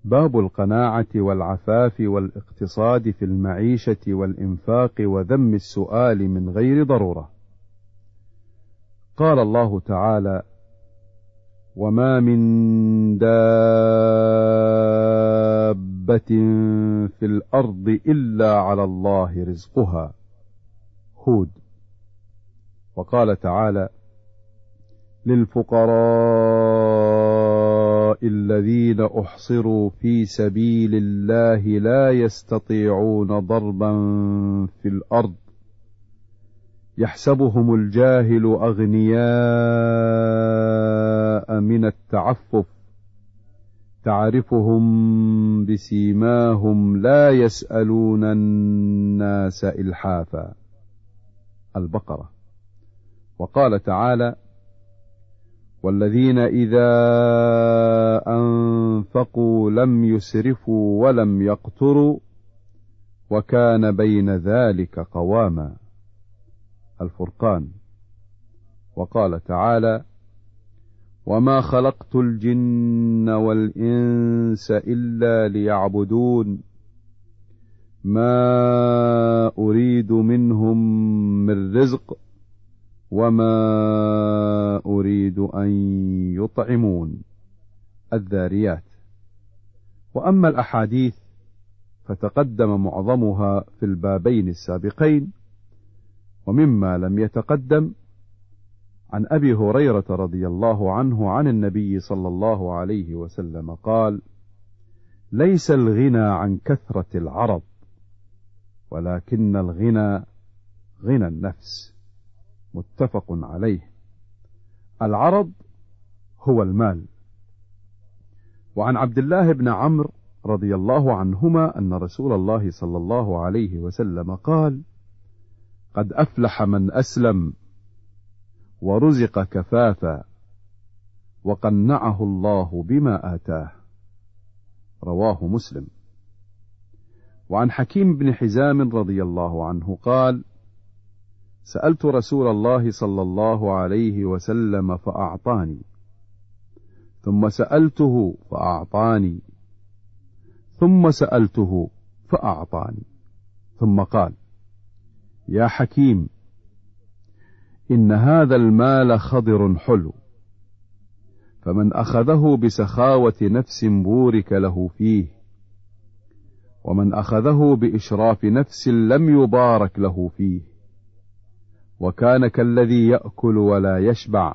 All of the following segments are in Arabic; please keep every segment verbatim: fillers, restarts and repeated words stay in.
باب القناعة والعفاف والاقتصاد في المعيشة والإنفاق وذم السؤال من غير ضرورة. قال الله تعالى: وما من دابة في الأرض إلا على الله رزقها. هود. وقال تعالى: للفقراء الذين أحصروا في سبيل الله لا يستطيعون ضربا في الأرض يحسبهم الجاهل أغنياء من التعفف تعرفهم بسيماهم لا يسألون الناس إلحافا. البقرة. وقال تعالى: والذين إذا أنفقوا لم يسرفوا ولم يقتروا وكان بين ذلك قواما. الفرقان. وقال تعالى: وما خلقت الجن والإنس إلا ليعبدون ما أريد منهم من رزق وما أريد أن يطعمون. الذاريات. وأما الأحاديث فتقدم معظمها في البابين السابقين، ومما لم يتقدم عن أبي هريرة رضي الله عنه عن النبي صلى الله عليه وسلم قال: ليس الغنى عن كثرة العرض ولكن الغنى غنى النفس. متفق عليه. العرض هو المال. وعن عبد الله بن عمرو رضي الله عنهما أن رسول الله صلى الله عليه وسلم قال: قد أفلح من أسلم ورزق كفافا وقنعه الله بما آتاه. رواه مسلم. وعن حكيم بن حزام رضي الله عنه قال: سألت رسول الله صلى الله عليه وسلم فأعطاني، ثم سألته فأعطاني، ثم سألته فأعطاني، ثم قال: يا حكيم، إن هذا المال خضر حلو، فمن أخذه بسخاوة نفس بورك له فيه، ومن أخذه بإشراف نفس لم يبارك له فيه، وكان كالذي يأكل ولا يشبع،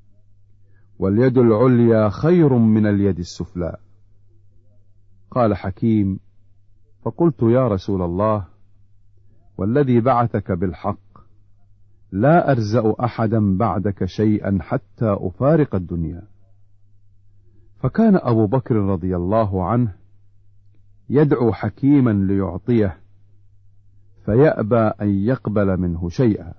واليد العليا خير من اليد السفلى. قال حكيم: فقلت يا رسول الله، والذي بعثك بالحق لا أرزأ أحدا بعدك شيئا حتى أفارق الدنيا. فكان أبو بكر رضي الله عنه يدعو حكيما ليعطيه، فيأبى أن يقبل منه شيئا.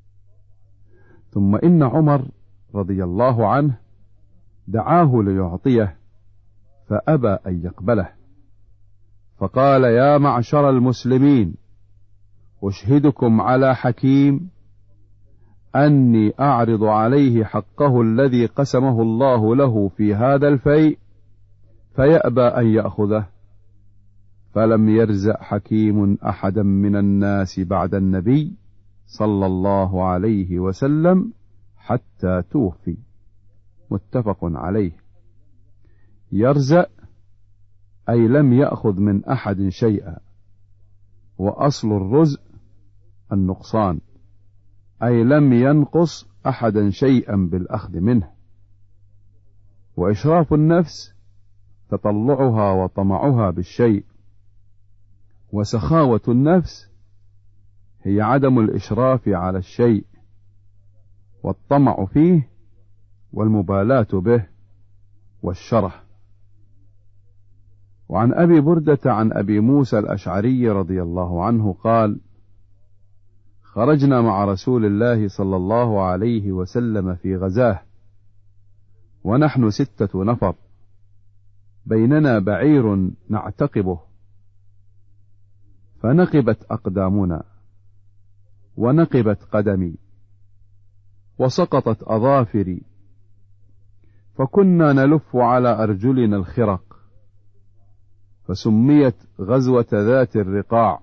ثم إن عمر رضي الله عنه دعاه ليعطيه، فأبى أن يقبله، فقال: يا معشر المسلمين، أشهدكم على حكيم أني أعرض عليه حقه الذي قسمه الله له في هذا الفيء، فيأبى أن يأخذه. فلم يرزق حكيم أحدا من الناس بعد النبي صلى الله عليه وسلم حتى توفي. متفق عليه. يرزق أي لم يأخذ من أحد شيئا، وأصل الرزق النقصان، أي لم ينقص أحدا شيئا بالأخذ منه. وإشراف النفس تطلعها وطمعها بالشيء، وسخاوة النفس هي عدم الإشراف على الشيء والطمع فيه والمبالاة به والشرح. وعن أبي بردة عن أبي موسى الأشعري رضي الله عنه قال: خرجنا مع رسول الله صلى الله عليه وسلم في غزاه، ونحن ستة نفر، بيننا بعير نعتقبه، فنقبت أقدامنا ونقبت قدمي وسقطت أظافري، فكنا نلف على أرجلنا الخرق، فسميت غزوة ذات الرقاع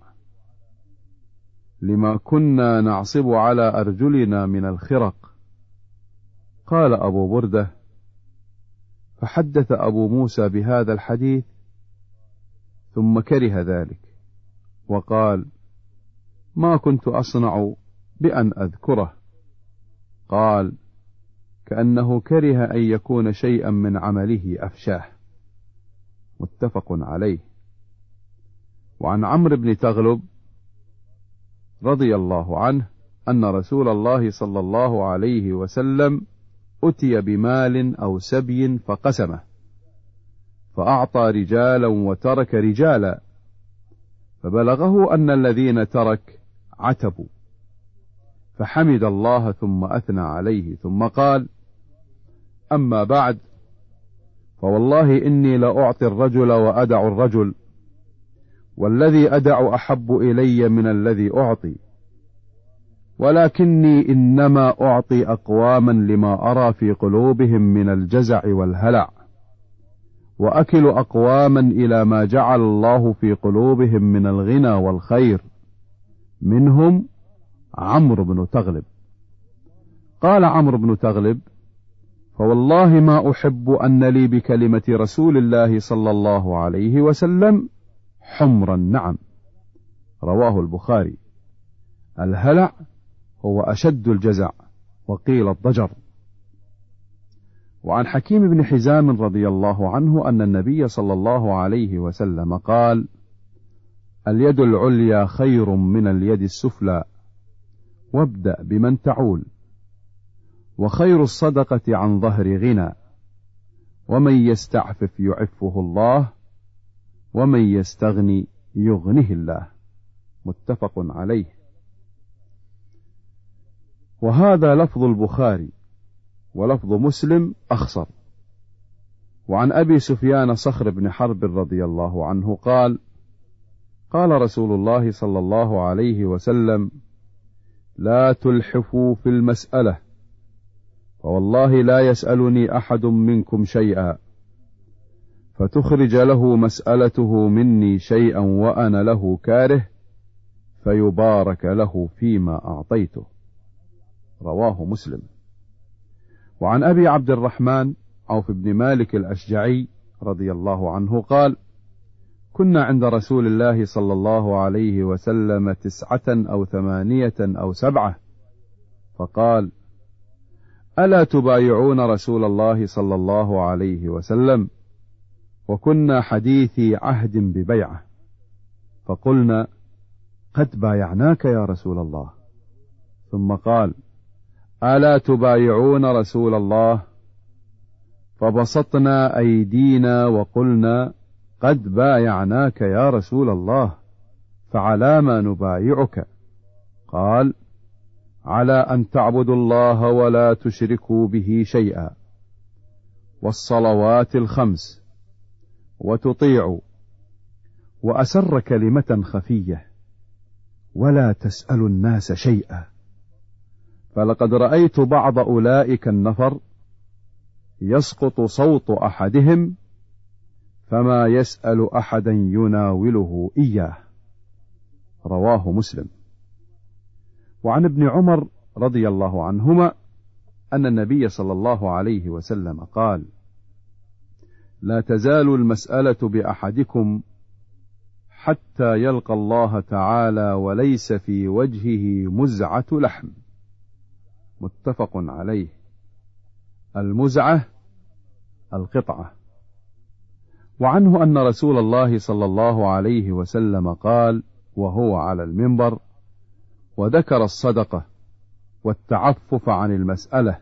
لما كنا نعصب على أرجلنا من الخرق. قال أبو بردة: فحدث أبو موسى بهذا الحديث ثم كره ذلك وقال: ما كنت أصنع بأن أذكره. قال: كأنه كره أن يكون شيئا من عمله أفشاه. متفق عليه. وعن عمرو بن تغلب رضي الله عنه أن رسول الله صلى الله عليه وسلم أتي بمال أو سبي فقسمه، فأعطى رجالا وترك رجالا، فبلغه أن الذين ترك عتبوا، فحمد الله ثم أثنى عليه ثم قال: أما بعد، فوالله إني لأعطي الرجل وأدع الرجل، والذي أدع أحب إلي من الذي أعطي، ولكني إنما أعطي أقواما لما أرى في قلوبهم من الجزع والهلع، وأكل أقواما إلى ما جعل الله في قلوبهم من الغنى والخير، منهم عمرو بن تغلب. قال عمرو بن تغلب: فوالله ما أحب أن لي بكلمة رسول الله صلى الله عليه وسلم حمر النعم. رواه البخاري. الهلع هو أشد الجزع، وقيل الضجر. وعن حكيم بن حزام رضي الله عنه أن النبي صلى الله عليه وسلم قال: اليد العليا خير من اليد السفلى، وابدأ بمن تعول، وخير الصدقة عن ظهر غنى، ومن يستعفف يعفه الله، ومن يستغني يغنه الله. متفق عليه. وهذا لفظ البخاري، ولفظ مسلم أخصر. وعن أبي سفيان صخر بن حرب رضي الله عنه قال: قال رسول الله صلى الله عليه وسلم: لا تلحفوا في المسألة، فوالله لا يسألني أحد منكم شيئا فتخرج له مسألته مني شيئا وأنا له كاره، فيبارك له فيما أعطيته. رواه مسلم. وعن أبي عبد الرحمن عوف بن مالك الأشجعي رضي الله عنه قال: كنا عند رسول الله صلى الله عليه وسلم تسعة أو ثمانية أو سبعة، فقال: ألا تبايعون رسول الله صلى الله عليه وسلم؟ وكنا حديثي عهد ببيعة، فقلنا: قد بايعناك يا رسول الله. ثم قال: ألا تبايعون رسول الله؟ فبسطنا أيدينا وقلنا: قد بايعناك يا رسول الله، فعلى ما نبايعك؟ قال: على أن تعبدوا الله ولا تشركوا به شيئا، والصلوات الخمس، وتطيعوا، وأسر كلمة خفية، ولا تسألوا الناس شيئا. فلقد رأيت بعض أولئك النفر يسقط صوت أحدهم فما يسأل أحدا يناوله إياه. رواه مسلم. وعن ابن عمر رضي الله عنهما أن النبي صلى الله عليه وسلم قال: لا تزال المسألة بأحدكم حتى يلقى الله تعالى وليس في وجهه مزعة لحم. متفق عليه. المزعة القطعة. وعنه أن رسول الله صلى الله عليه وسلم قال وهو على المنبر وذكر الصدقة والتعفف عن المسألة: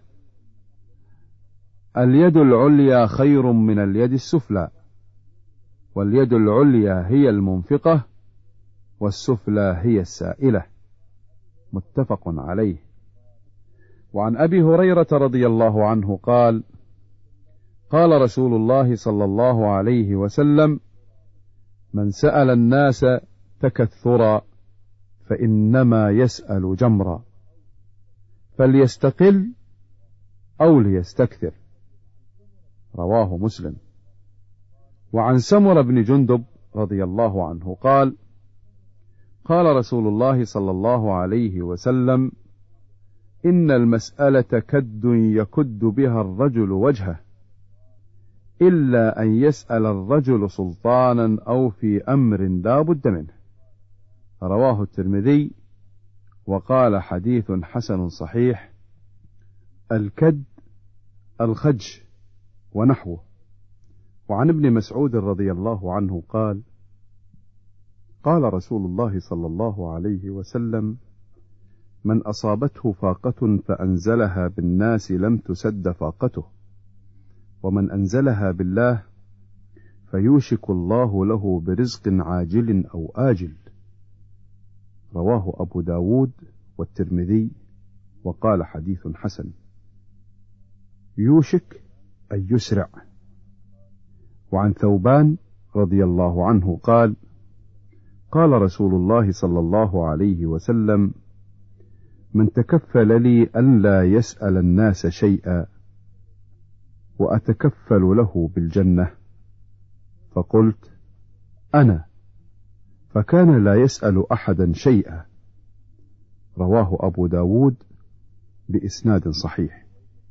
اليد العليا خير من اليد السفلى، واليد العليا هي المنفقة، والسفلى هي السائلة. متفق عليه. وعن أبي هريرة رضي الله عنه قال: قال رسول الله صلى الله عليه وسلم: من سأل الناس تكثرا فإنما يسأل جمرا، فليستقل أو ليستكثر. رواه مسلم. وعن سمر بن جندب رضي الله عنه قال: قال رسول الله صلى الله عليه وسلم: إن المسألة كد يكد بها الرجل وجهه، إلا أن يسأل الرجل سلطانا أو في أمر لا بد منه. رواه الترمذي وقال: حديث حسن صحيح. الكد الخج ونحوه. وعن ابن مسعود رضي الله عنه قال: قال رسول الله صلى الله عليه وسلم: من أصابته فاقة فأنزلها بالناس لم تسد فاقته، ومن أنزلها بالله فيوشك الله له برزق عاجل أو آجل. رواه أبو داود والترمذي وقال: حديث حسن. يوشك أي يسرع. وعن ثوبان رضي الله عنه قال: قال رسول الله صلى الله عليه وسلم: من تكفل لي أن لا يسأل الناس شيئا وأتكفل له بالجنة، فقلت: أنا، فكان لا يسأل أحدا شيئا. رواه أبو داود بإسناد صحيح.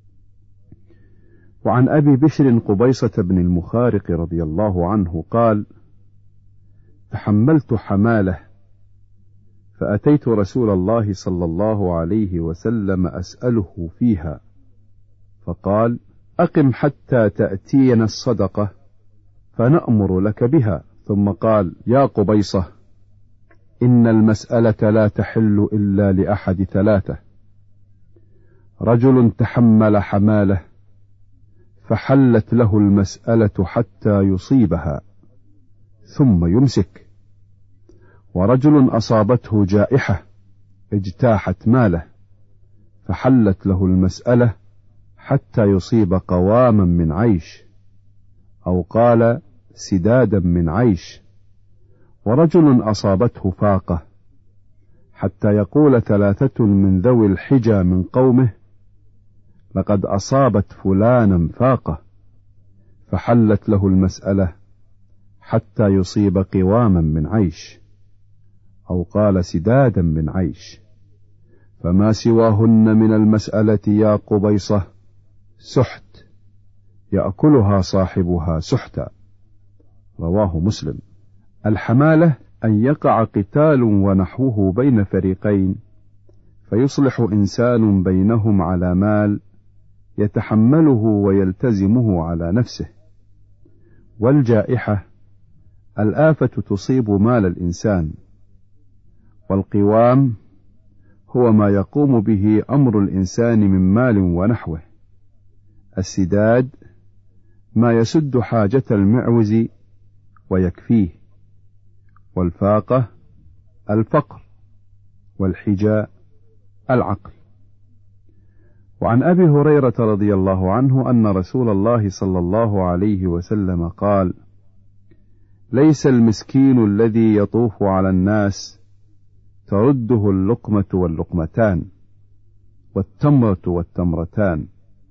وعن أبي بشر قبيصة بن المخارق رضي الله عنه قال: تحملت حمالة فأتيت رسول الله صلى الله عليه وسلم أسأله فيها، فقال: أقم حتى تأتينا الصدقة فنأمر لك بها. ثم قال: يا قبيصة، إن المسألة لا تحل إلا لأحد ثلاثة: رجل تحمل حماله فحلت له المسألة حتى يصيبها ثم يمسك، ورجل أصابته جائحة اجتاحت ماله فحلت له المسألة حتى يصيب قواما من عيش، أو قال سدادا من عيش، ورجل أصابته فاقة حتى يقول ثلاثة من ذوي الحجى من قومه: لقد أصابت فلانا فاقة، فحلت له المسألة حتى يصيب قواما من عيش، أو قال سدادا من عيش، فما سواهن من المسألة يا قبيصة سحت يأكلها صاحبها سحتا. رواه مسلم. الحمالة أن يقع قتال ونحوه بين فريقين فيصلح إنسان بينهم على مال يتحمله ويلتزمه على نفسه. والجائحة الآفة تصيب مال الإنسان. والقوام هو ما يقوم به أمر الإنسان من مال ونحوه. السداد ما يسد حاجة المعوز ويكفيه. والفاقة الفقر. والحجاء العقل. وعن أبي هريرة رضي الله عنه أن رسول الله صلى الله عليه وسلم قال: ليس المسكين الذي يطوف على الناس ترده اللقمة واللقمتان والتمرة والتمرتان،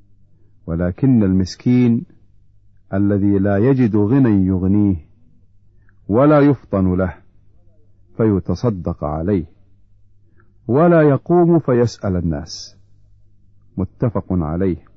ولكن المسكين الذي لا يجد غنى يغنيه ولا يفطن له فيتصدق عليه ولا يقوم فيسأل الناس. متفق عليه.